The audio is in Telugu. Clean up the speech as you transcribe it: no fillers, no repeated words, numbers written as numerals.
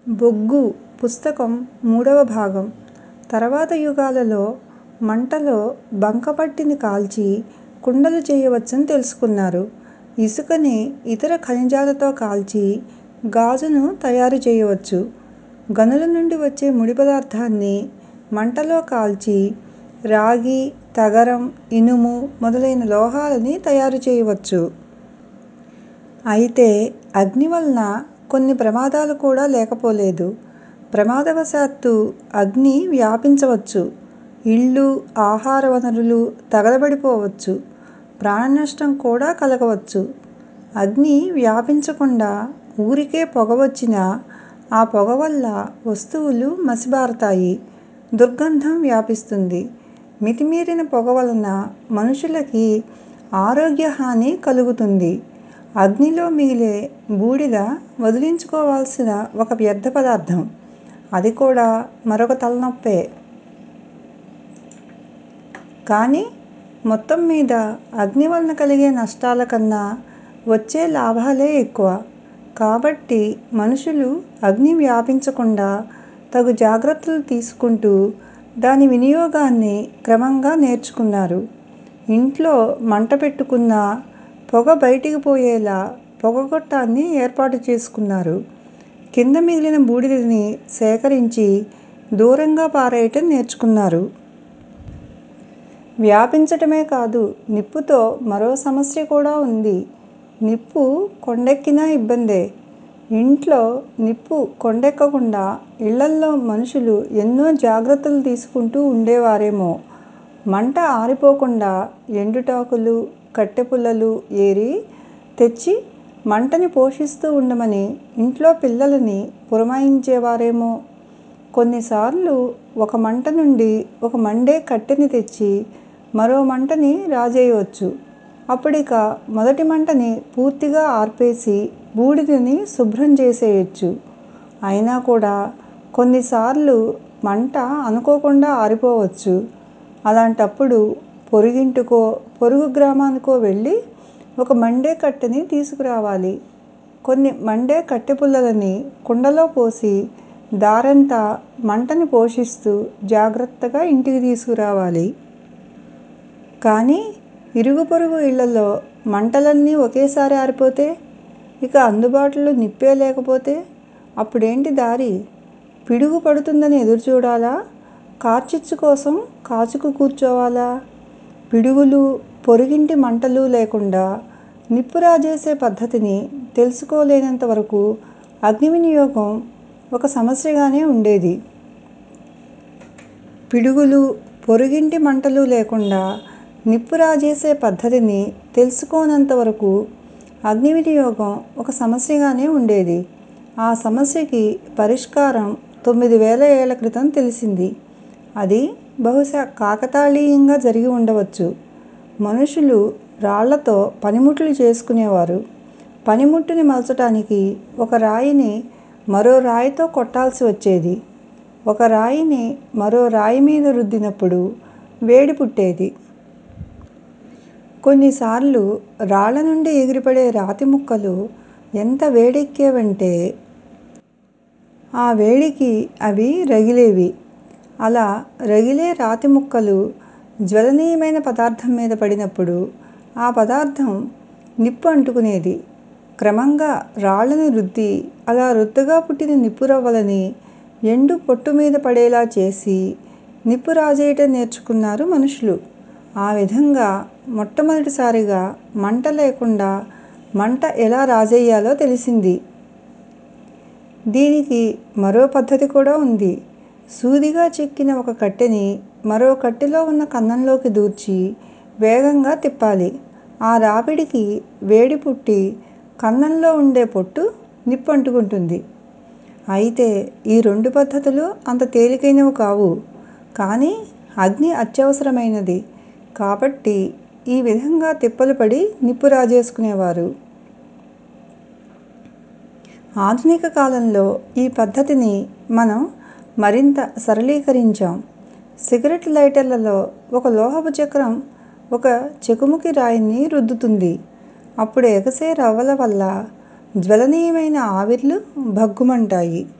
బొగ్గు పుస్తకం 3వ భాగం. తర్వాత యుగాలలో మంటలో బంకమట్టిని కాల్చి కుండలు చేయవచ్చని తెలుసుకున్నారు. ఇసుకని ఇతర ఖనిజాలతో కాల్చి గాజును తయారు చేయవచ్చు. గనుల నుండి వచ్చే ముడి పదార్థాన్ని మంటలో కాల్చి రాగి, తగరం, ఇనుము మొదలైన లోహాలని తయారు చేయవచ్చు. అయితే అగ్ని వలన కొన్ని ప్రమాదాలు కూడా లేకపోలేదు. ప్రమాదవశాత్తు అగ్ని వ్యాపించవచ్చు. ఇళ్ళు, ఆహార వనరులు తగలబడిపోవచ్చు. ప్రాణనష్టం కూడా కలగవచ్చు. అగ్ని వ్యాపించకుండా ఊరికే పొగ వచ్చినా ఆ పొగ వల్ల వస్తువులు మసిబారతాయి. దుర్గంధం వ్యాపిస్తుంది. మితిమీరిన పొగ వలన మనుషులకి ఆరోగ్య హాని కలుగుతుంది. అగ్నిలో మిగిలే బూడిద వదిలించుకోవాల్సిన ఒక వ్యర్థ పదార్థం. అది కూడా మరొక తలనొప్పే. కానీ మొత్తం మీద అగ్ని వలన కలిగే నష్టాల కన్నా వచ్చే లాభాలే ఎక్కువ. కాబట్టి మనుషులు అగ్ని వ్యాపించకుండా తగు జాగ్రత్తలు తీసుకుంటూ దాని వినియోగాన్ని క్రమంగా నేర్చుకున్నారు. ఇంట్లో మంట పెట్టుకున్నా పొగ బయటికి పోయేలా పొగగొట్టాన్ని ఏర్పాటు చేసుకున్నారు. కింద మిగిలిన బూడిదని సేకరించి దూరంగా పారేయటం నేర్చుకున్నారు. వ్యాపించటమే కాదు, నిప్పుతో మరో సమస్య కూడా ఉంది. నిప్పు కొండెక్కినా ఇబ్బందే. ఇంట్లో నిప్పు కొండెక్కకుండా ఇళ్లల్లో మనుషులు ఎన్నో జాగ్రత్తలు తీసుకుంటూ ఉండేవారేమో. మంట ఆరిపోకుండా ఎండుటాకులు, కట్టెపుల్లలు ఏరి తెచ్చి మంటని పోషిస్తూ ఉండమని ఇంట్లో పిల్లలని పురమాయించేవారేమో. కొన్నిసార్లు ఒక మంట నుండి ఒక మండే కట్టెని తెచ్చి మరో మంటని రాజేయవచ్చు. అప్పుడిక మొదటి మంటని పూర్తిగా ఆర్పేసి బూడిదని శుభ్రం చేసేయచ్చు. అయినా కూడా కొన్నిసార్లు మంట అనుకోకుండా ఆరిపోవచ్చు. అలాంటప్పుడు పొరుగింటికో పొరుగు గ్రామానికో వెళ్ళి ఒక మండే కట్టెని తీసుకురావాలి. కొన్ని మండే కట్టెపుల్లలని కుండలో పోసి దారంతా మంటని పోషిస్తూ జాగ్రత్తగా ఇంటికి తీసుకురావాలి. కానీ ఇరుగు పొరుగు ఇళ్లలో మంటలన్నీ ఒకేసారి ఆరిపోతే, ఇక అందుబాటులో నిప్పే లేకపోతే అప్పుడేంటి దారి? పిడుగు పడుతుందని ఎదురుచూడాలా? కార్చిచ్చు కోసం కాచుకు కూర్చోవాలా? పిడుగులు, పొరుగింటి మంటలు లేకుండా నిప్పు రాజేసే పద్ధతిని తెలుసుకోలేనంత వరకు అగ్ని వినియోగం ఒక సమస్యగానే ఉండేది. పిడుగులు, పొరుగింటి మంటలు లేకుండా నిప్పు రాజేసే పద్ధతిని తెలుసుకోనంత వరకు అగ్ని వినియోగం ఒక సమస్యగానే ఉండేది. ఆ సమస్యకి పరిష్కారం 9000 ఏళ్ల క్రితం తెలిసింది. అది బహుశా కాకతాళీయంగా జరిగి ఉండవచ్చు. మనుషులు రాళ్లతో పనిముట్లు చేసుకునేవారు. పనిముట్టుని మలచటానికి ఒక రాయిని మరో రాయితో కొట్టాల్సి వచ్చేది. ఒక రాయిని మరో రాయి మీద రుద్దినప్పుడు వేడి పుట్టేది. కొన్నిసార్లు రాళ్ల నుండి ఎగిరిపడే రాతి ముక్కలు ఎంత వేడెక్కేవంటే ఆ వేడికి అవి రగిలేవి. అలా రగిలే రాతి ముక్కలు జ్వలనీయమైన పదార్థం మీద పడినప్పుడు ఆ పదార్థం నిప్పు అంటుకునేది. క్రమంగా రాళ్లను రుద్ది అలా రుద్దగా పుట్టిన నిప్పు రవ్వలని ఎండు పొట్టు మీద పడేలా చేసి నిప్పు రాజేయటం నేర్చుకున్నారు మనుషులు. ఆ విధంగా మొట్టమొదటిసారిగా మంట లేకుండా మంట ఎలా రాజేయాలో తెలిసింది. దీనికి మరో పద్ధతి కూడా ఉంది. సూదిగా చెక్కిన ఒక కట్టెని మరో కట్టెలో ఉన్న కన్నంలోకి దూర్చి వేగంగా తిప్పాలి. ఆ రాపిడికి వేడి పుట్టి కన్నంలో ఉండే పొట్టు నిప్పు అంటుకుంటుంది. అయితే ఈ రెండు పద్ధతులు అంత తేలికైనవి కావు. కానీ అగ్ని అత్యవసరమైనది. కాబట్టి ఈ విధంగా తిప్పలు పడి నిప్పు రాజేసుకునేవారు. ఆధునిక కాలంలో ఈ పద్ధతిని మనం మరింత సరళీకరించాం. సిగరెట్ లైటర్లలో ఒక లోహపు చక్రం ఒక చెకుముకి రాయిని రుద్దుతుంది. అప్పుడు ఎగసే రవ్వల వల్ల జ్వలనీయమైన ఆవిర్లు భగ్గుమంటాయి.